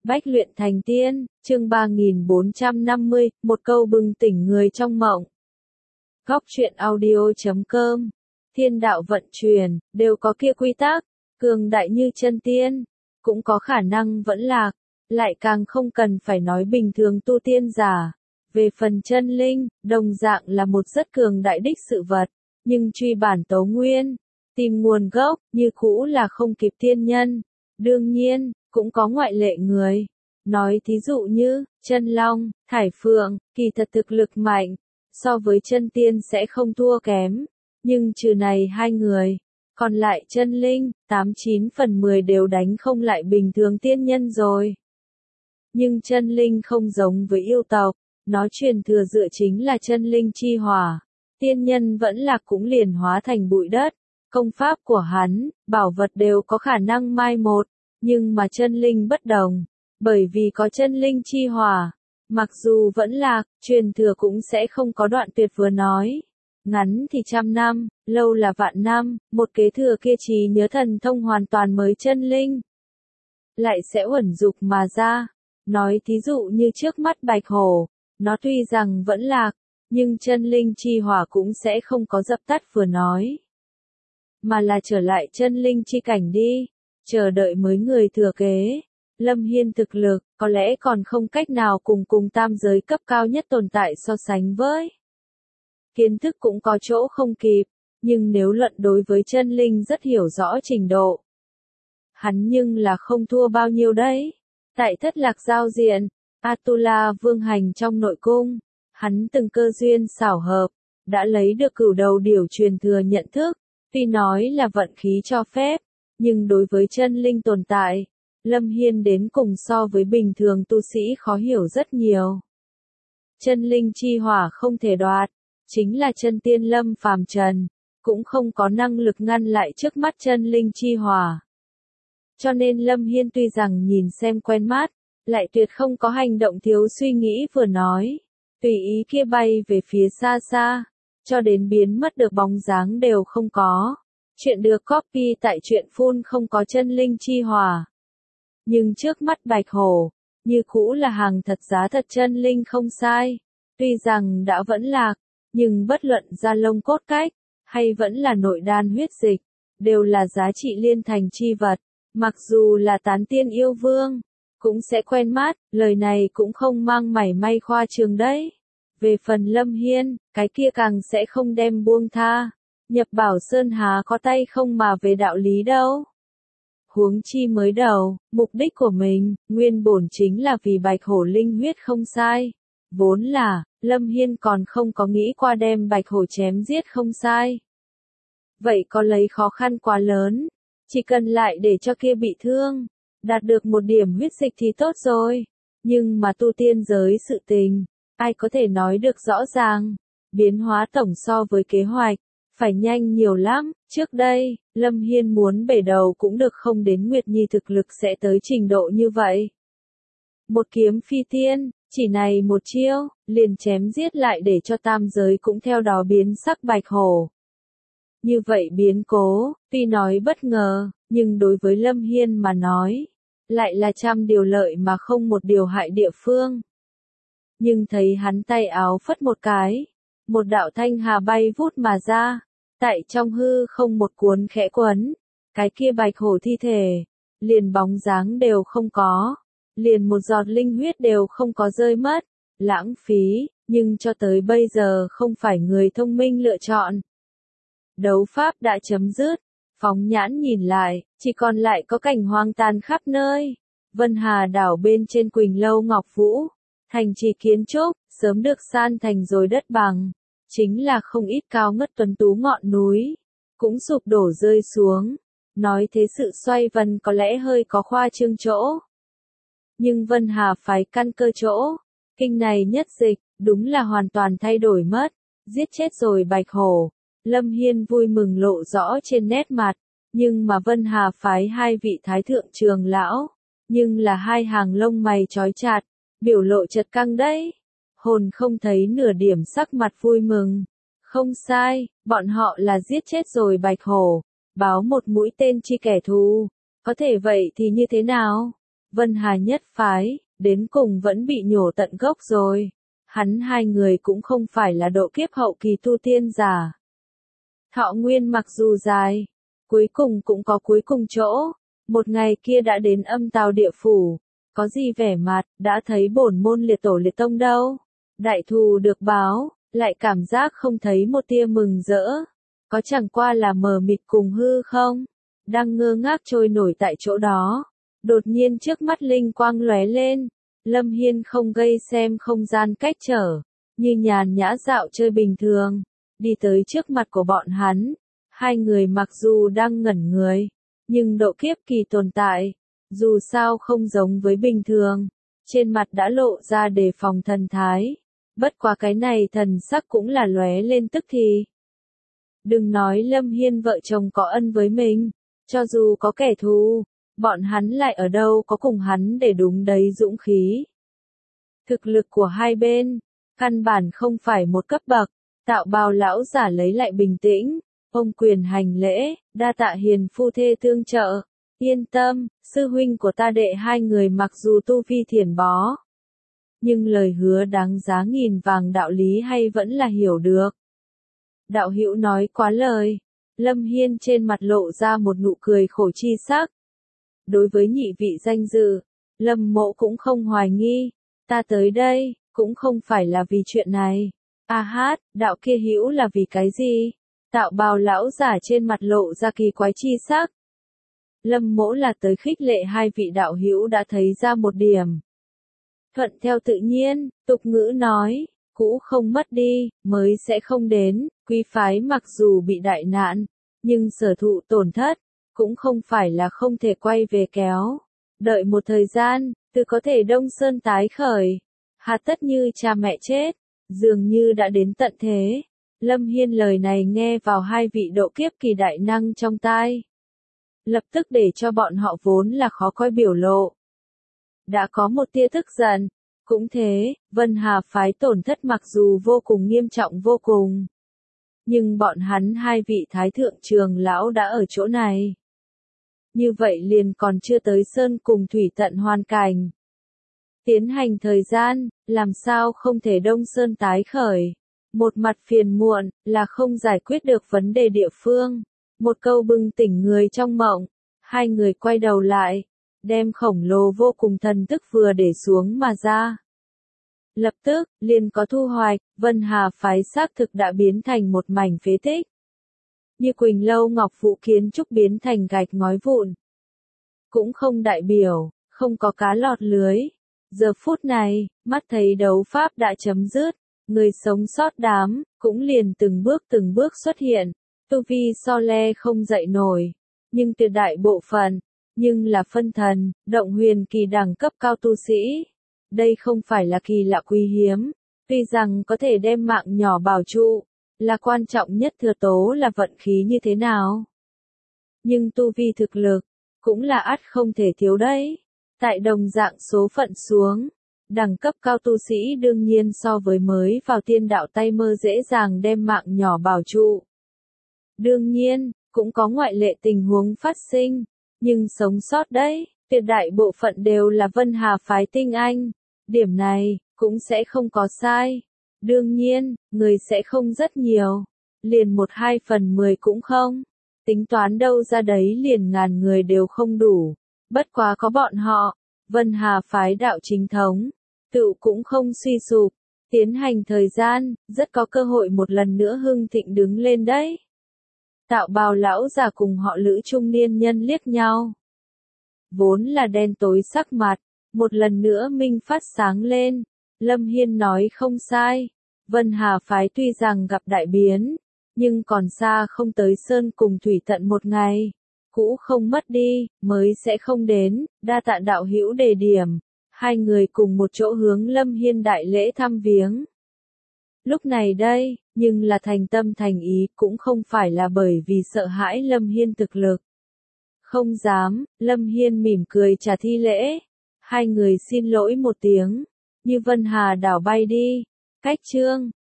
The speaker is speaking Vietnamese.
Bách luyện thành tiên, chương 3450, một câu bừng tỉnh người trong mộng. Góc truyện audio.com, thiên đạo vận chuyển, đều có kia quy tắc, cường đại như chân tiên, cũng có khả năng vẫn lạc, lại càng không cần phải nói bình thường tu tiên giả. Về phần chân linh, đồng dạng là một rất cường đại đích sự vật, nhưng truy bản tấu nguyên, tìm nguồn gốc, như cũ là không kịp tiên nhân. Đương nhiên, cũng có ngoại lệ người. Nói thí dụ như, chân long, thải phượng, kỳ thật thực lực mạnh, so với chân tiên sẽ không thua kém. Nhưng trừ này hai người, còn lại chân linh, 89 phần 10 đều đánh không lại bình thường tiên nhân rồi. Nhưng chân linh không giống với yêu tộc, nó truyền thừa dựa chính là chân linh chi hỏa. Tiên nhân vẫn lạc cũng liền hóa thành bụi đất. Công pháp của hắn, bảo vật đều có khả năng mai một, nhưng mà chân linh bất đồng, bởi vì có chân linh chi hỏa, mặc dù vẫn lạc, truyền thừa cũng sẽ không có đoạn tuyệt. Vừa nói, ngắn thì 100 năm, lâu là vạn năm, một kế thừa kia trí nhớ thần thông hoàn toàn mới chân linh, lại sẽ uẩn dục mà ra. Nói thí dụ như trước mắt bạch hổ, nó tuy rằng vẫn lạc, nhưng chân linh chi hỏa cũng sẽ không có dập tắt. Vừa nói, mà là trở lại chân linh chi cảnh đi, chờ đợi mới người thừa kế. Lâm Hiên thực lực, có lẽ còn không cách nào cùng tam giới cấp cao nhất tồn tại so sánh với. Kiến thức cũng có chỗ không kịp, nhưng nếu luận đối với chân linh rất hiểu rõ trình độ, hắn nhưng là không thua bao nhiêu đấy. Tại Thất Lạc giao diện, Atula vương hành trong nội cung, hắn từng cơ duyên xảo hợp, đã lấy được cửu đầu điểu truyền thừa nhận thức. Tuy nói là vận khí cho phép, nhưng đối với chân linh tồn tại, Lâm Hiên đến cùng so với bình thường tu sĩ khó hiểu rất nhiều. Chân linh chi hỏa không thể đoạt, chính là chân tiên lâm phàm trần, cũng không có năng lực ngăn lại trước mắt chân linh chi hỏa. Cho nên Lâm Hiên tuy rằng nhìn xem quen mắt, lại tuyệt không có hành động thiếu suy nghĩ. Vừa nói, tùy ý kia bay về phía xa xa, cho đến biến mất được bóng dáng đều không có. Chuyện được copy tại truyện phun không có chân linh chi hỏa. Nhưng trước mắt bạch hổ, như cũ là hàng thật giá thật chân linh không sai. Tuy rằng đã vẫn lạc, nhưng bất luận da lông cốt cách, hay vẫn là nội đan huyết dịch, đều là giá trị liên thành chi vật. Mặc dù là tán tiên yêu vương, cũng sẽ quen mắt, lời này cũng không mang mảy may khoa trương đấy. Về phần Lâm Hiên, cái kia càng sẽ không đem buông tha. Nhập Bảo Sơn há có tay không mà về đạo lý đâu. Huống chi mới đầu, mục đích của mình, nguyên bổn chính là vì bạch hổ linh huyết không sai. Vốn là, Lâm Hiên còn không có nghĩ qua đem bạch hổ chém giết không sai. Vậy có lấy khó khăn quá lớn, chỉ cần lại để cho kia bị thương, đạt được một điểm huyết dịch thì tốt rồi. Nhưng mà tu tiên giới sự tình, ai có thể nói được rõ ràng, biến hóa tổng so với kế hoạch, phải nhanh nhiều lắm. Trước đây, Lâm Hiên muốn bể đầu cũng được không đến Nguyệt Nhi thực lực sẽ tới trình độ như vậy. Một kiếm phi tiên, chỉ này một chiêu, liền chém giết lại để cho tam giới cũng theo đó biến sắc bạch hổ. Như vậy biến cố, tuy nói bất ngờ, nhưng đối với Lâm Hiên mà nói, lại là trăm điều lợi mà không một điều hại địa phương. Nhưng thấy hắn tay áo phất một cái, một đạo thanh hà bay vút mà ra, tại trong hư không một cuốn khẽ quấn, cái kia bạch hổ thi thể, liền bóng dáng đều không có, liền một giọt linh huyết đều không có rơi mất, lãng phí, nhưng cho tới bây giờ không phải người thông minh lựa chọn. Đấu pháp đã chấm dứt, phóng nhãn nhìn lại, chỉ còn lại có cảnh hoang tàn khắp nơi. Vân Hà đảo bên trên Quỳnh Lâu Ngọc Vũ, thành trì kiến trúc, sớm được san thành rồi đất bằng. Chính là không ít cao ngất tuấn tú ngọn núi, cũng sụp đổ rơi xuống. Nói thế sự xoay vần có lẽ hơi có khoa trương chỗ. Nhưng Vân Hà phái căn cơ chỗ, kinh này nhất dịch, đúng là hoàn toàn thay đổi mất. Giết chết rồi bạch hổ, Lâm Hiên vui mừng lộ rõ trên nét mặt. Nhưng mà Vân Hà phái hai vị thái thượng trường lão, nhưng là hai hàng lông mày chói chặt, biểu lộ chật căng đấy. Hồn không thấy nửa điểm sắc mặt vui mừng. Không sai, bọn họ là giết chết rồi bạch hổ, báo một mũi tên chi kẻ thù. Có thể vậy thì như thế nào? Vân Hà nhất phái, đến cùng vẫn bị nhổ tận gốc rồi. Hắn hai người cũng không phải là độ kiếp hậu kỳ tu tiên giả. Thọ nguyên mặc dù dài, cuối cùng cũng có cuối cùng chỗ. Một ngày kia đã đến Âm Tào địa phủ, có gì vẻ mặt, đã thấy bổn môn liệt tổ liệt tông đâu. Đại thù được báo, lại cảm giác không thấy một tia mừng rỡ. Có chẳng qua là mờ mịt cùng hư không? Đang ngơ ngác trôi nổi tại chỗ đó. Đột nhiên trước mắt linh quang lóe lên. Lâm Hiên không gây xem không gian cách trở, như nhàn nhã dạo chơi bình thường, đi tới trước mặt của bọn hắn. Hai người mặc dù đang ngẩn người, nhưng độ kiếp kỳ tồn tại, dù sao không giống với bình thường, trên mặt đã lộ ra đề phòng thần thái. Bất quá cái này thần sắc cũng là lóe lên tức thì. Đừng nói Lâm Hiên vợ chồng có ân với mình, cho dù có kẻ thù, bọn hắn lại ở đâu có cùng hắn để đúng đấy dũng khí. Thực lực của hai bên, căn bản không phải một cấp bậc. Tạo Bào lão giả lấy lại bình tĩnh, ôm quyền hành lễ, đa tạ hiền phu thê tương trợ. Yên tâm, sư huynh của ta đệ hai người mặc dù tu vi thiền bó, nhưng lời hứa đáng giá nghìn vàng đạo lý hay vẫn là hiểu được. Đạo hữu nói quá lời. Lâm Hiên trên mặt lộ ra một nụ cười khổ chi sắc. Đối với nhị vị danh dự, Lâm Mộ cũng không hoài nghi. Ta tới đây, cũng không phải là vì chuyện này. A hát, đạo kia hữu là vì cái gì? Tạo Bào lão giả trên mặt lộ ra kỳ quái chi sắc. Lâm Mỗ là tới khích lệ hai vị đạo hữu đã thấy ra một điểm. Thuận theo tự nhiên, tục ngữ nói, cũ không mất đi, mới sẽ không đến. Quý phái mặc dù bị đại nạn, nhưng sở thụ tổn thất, cũng không phải là không thể quay về kéo. Đợi một thời gian, từ có thể Đông Sơn tái khởi. Hà tất như cha mẹ chết, dường như đã đến tận thế. Lâm Hiên lời này nghe vào hai vị độ kiếp kỳ đại năng trong tai. Lập tức để cho bọn họ vốn là khó coi biểu lộ. Đã có một tia tức giận. Cũng thế, Vân Hà phái tổn thất mặc dù vô cùng nghiêm trọng vô cùng. Nhưng bọn hắn hai vị thái thượng trường lão đã ở chỗ này. Như vậy liền còn chưa tới sơn cùng thủy tận hoàn cảnh. Tiến hành thời gian, làm sao không thể Đông Sơn tái khởi. Một mặt phiền muộn, là không giải quyết được vấn đề địa phương. Một câu bừng tỉnh người trong mộng. Hai người quay đầu lại, đem khổng lồ vô cùng thần tức vừa để xuống mà ra. Lập tức, liền có thu hoạch, Vân Hà phái xác thực đã biến thành một mảnh phế tích. Như Quỳnh Lâu Ngọc Phụ kiến trúc biến thành gạch ngói vụn. Cũng không đại biểu, không có cá lọt lưới. Giờ phút này, mắt thấy đấu pháp đã chấm dứt, người sống sót đám, cũng liền từng bước xuất hiện. Tu vi so le không dậy nổi, nhưng tuyệt đại bộ phận, nhưng là phân thần, động huyền kỳ đẳng cấp cao tu sĩ. Đây không phải là kỳ lạ quý hiếm, tuy rằng có thể đem mạng nhỏ bảo trụ, là quan trọng nhất thừa tố là vận khí như thế nào. Nhưng tu vi thực lực, cũng là ắt không thể thiếu đấy. Tại đồng dạng số phận xuống, đẳng cấp cao tu sĩ đương nhiên so với mới vào tiên đạo tay mơ dễ dàng đem mạng nhỏ bảo trụ. Đương nhiên, cũng có ngoại lệ tình huống phát sinh, nhưng sống sót đấy, tuyệt đại bộ phận đều là Vân Hà phái tinh anh. Điểm này, cũng sẽ không có sai. Đương nhiên, người sẽ không rất nhiều. Liền 1/2/10 cũng không. Tính toán đâu ra đấy liền ngàn người đều không đủ. Bất quá có bọn họ, Vân Hà phái đạo chính thống, tự cũng không suy sụp. Tiến hành thời gian, rất có cơ hội một lần nữa hưng thịnh đứng lên đấy. Tạo Bào lão già cùng họ Lữ trung niên nhân liếc nhau. Vốn là đen tối sắc mặt, một lần nữa minh phát sáng lên. Lâm Hiên nói không sai. Vân Hà phái tuy rằng gặp đại biến, nhưng còn xa không tới sơn cùng thủy tận một ngày. Cũ không mất đi, mới sẽ không đến. Đa tạ đạo hữu đề điểm. Hai người cùng một chỗ hướng Lâm Hiên đại lễ thăm viếng. Lúc này đây, nhưng là thành tâm thành ý, cũng không phải là bởi vì sợ hãi Lâm Hiên thực lực. Không dám, Lâm Hiên mỉm cười trả thi lễ. Hai người xin lỗi một tiếng, như Vân Hà đảo bay đi. Cách chương